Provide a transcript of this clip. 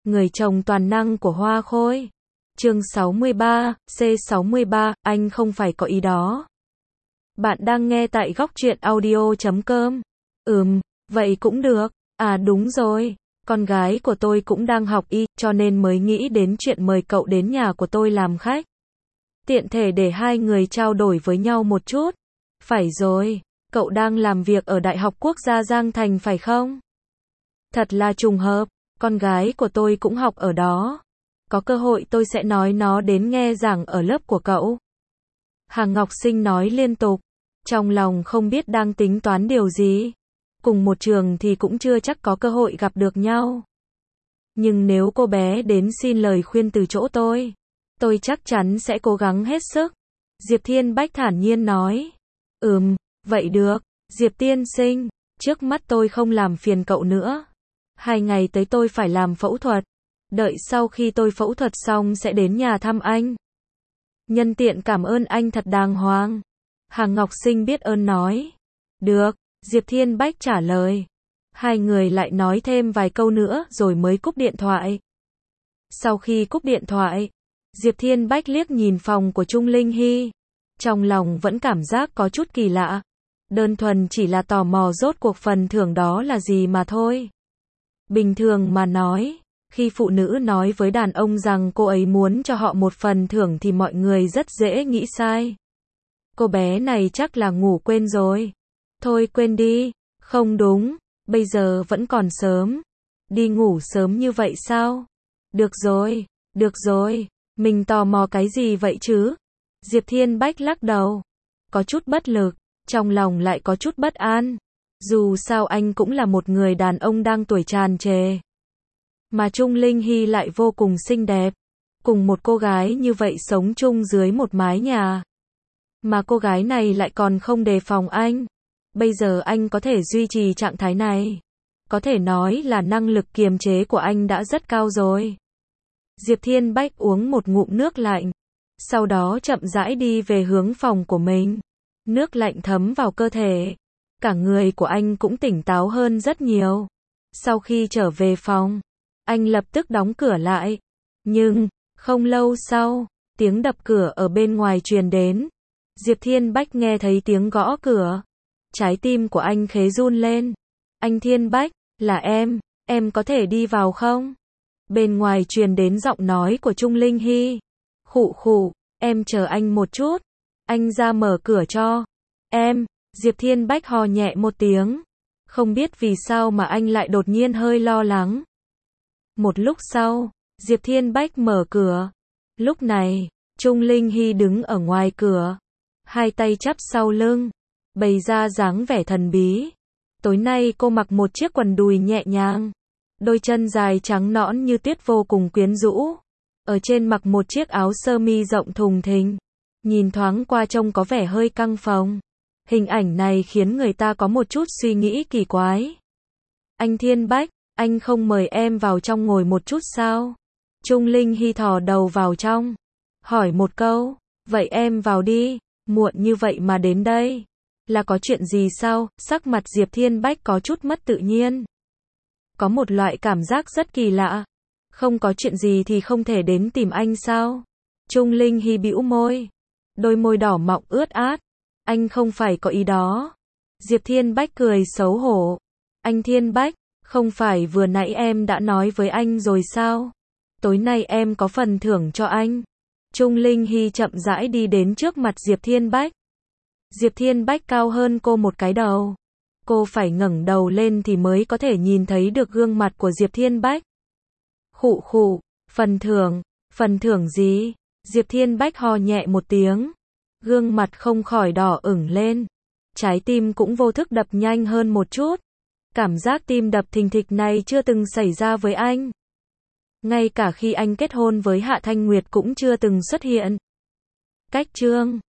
Người chồng toàn năng của Hoa Khôi. Chương 63, C63, anh không phải có ý đó. Bạn đang nghe tại Góc Truyện Audio.com. Vậy cũng được. À đúng rồi, con gái của tôi cũng đang học y, cho nên mới nghĩ đến chuyện mời cậu đến nhà của tôi làm khách. Tiện thể để hai người trao đổi với nhau một chút. Phải rồi, cậu đang làm việc ở Đại học Quốc gia Giang Thành phải không? Thật là trùng hợp, con gái của tôi cũng học ở đó. Có cơ hội tôi sẽ nói nó đến nghe giảng ở lớp của cậu. Hàng Ngọc Sinh nói liên tục, trong lòng không biết đang tính toán điều gì. Cùng một trường thì cũng chưa chắc có cơ hội gặp được nhau. Nhưng nếu cô bé đến xin lời khuyên từ chỗ tôi chắc chắn sẽ cố gắng hết sức. Diệp Thiên Bách thản nhiên nói. Vậy được, Diệp tiên sinh, trước mắt tôi không làm phiền cậu nữa. 2 ngày tới tôi phải làm phẫu thuật. Đợi sau khi tôi phẫu thuật xong sẽ đến nhà thăm anh. Nhân tiện cảm ơn anh thật đàng hoàng. Hàng Ngọc Sinh biết ơn nói. Được, Diệp Thiên Bách trả lời. Hai người lại nói thêm vài câu nữa rồi mới cúp điện thoại. Sau khi cúp điện thoại, Diệp Thiên Bách liếc nhìn phòng của Trung Linh Hy. Trong lòng vẫn cảm giác có chút kỳ lạ. Đơn thuần chỉ là tò mò rốt cuộc phần thưởng đó là gì mà thôi. Bình thường mà nói, khi phụ nữ nói với đàn ông rằng cô ấy muốn cho họ một phần thưởng thì mọi người rất dễ nghĩ sai. Cô bé này chắc là ngủ quên rồi. Thôi quên đi, không đúng, bây giờ vẫn còn sớm. Đi ngủ sớm như vậy sao? Được rồi, mình tò mò cái gì vậy chứ? Diệp Thiên Bách lắc đầu. Có chút bất lực, trong lòng lại có chút bất an. Dù sao anh cũng là một người đàn ông đang tuổi tràn trề. Mà Trung Linh Hy lại vô cùng xinh đẹp. Cùng một cô gái như vậy sống chung dưới một mái nhà. Mà cô gái này lại còn không đề phòng anh. Bây giờ anh có thể duy trì trạng thái này. Có thể nói là năng lực kiềm chế của anh đã rất cao rồi. Diệp Thiên Bách uống một ngụm nước lạnh. Sau đó chậm rãi đi về hướng phòng của mình. Nước lạnh thấm vào cơ thể. Cả người của anh cũng tỉnh táo hơn rất nhiều. Sau khi trở về phòng, anh lập tức đóng cửa lại. Nhưng, không lâu sau, tiếng đập cửa ở bên ngoài truyền đến. Diệp Thiên Bách nghe thấy tiếng gõ cửa. Trái tim của anh khế run lên. Anh Thiên Bách, là em có thể đi vào không? Bên ngoài truyền đến giọng nói của Trung Linh Hy. Khụ, em chờ anh một chút. Anh ra mở cửa cho. Diệp Thiên Bách ho nhẹ một tiếng. Không biết vì sao mà anh lại đột nhiên hơi lo lắng. Một lúc sau, Diệp Thiên Bách mở cửa. Lúc này, Trung Linh Hy đứng ở ngoài cửa. Hai tay chắp sau lưng. Bày ra dáng vẻ thần bí. Tối nay cô mặc một chiếc quần đùi nhẹ nhàng. Đôi chân dài trắng nõn như tuyết vô cùng quyến rũ. Ở trên mặc một chiếc áo sơ mi rộng thùng thình. Nhìn thoáng qua trông có vẻ hơi căng phồng. Hình ảnh này khiến người ta có một chút suy nghĩ kỳ quái. Anh Thiên Bách, anh không mời em vào trong ngồi một chút sao? Trung Linh Hy thò đầu vào trong. Hỏi một câu, vậy em vào đi, muộn như vậy mà đến đây. Là có chuyện gì sao? Sắc mặt Diệp Thiên Bách có chút mất tự nhiên. Có một loại cảm giác rất kỳ lạ. Không có chuyện gì thì không thể đến tìm anh sao? Trung Linh Hy bĩu môi. Đôi môi đỏ mọng ướt át. Anh không phải có ý đó. Diệp Thiên Bách cười xấu hổ. Anh Thiên Bách, không phải vừa nãy em đã nói với anh rồi sao? Tối nay em có phần thưởng cho anh. Trung Linh Hy chậm rãi đi đến trước mặt Diệp Thiên Bách. Diệp Thiên Bách cao hơn cô một cái đầu. Cô phải ngẩng đầu lên thì mới có thể nhìn thấy được gương mặt của Diệp Thiên Bách. Khụ, phần thưởng gì? Diệp Thiên Bách ho nhẹ một tiếng. Gương mặt không khỏi đỏ ửng lên. Trái tim cũng vô thức đập nhanh hơn một chút. Cảm giác tim đập thình thịch này chưa từng xảy ra với anh. Ngay cả khi anh kết hôn với Hạ Thanh Nguyệt cũng chưa từng xuất hiện. Cách chương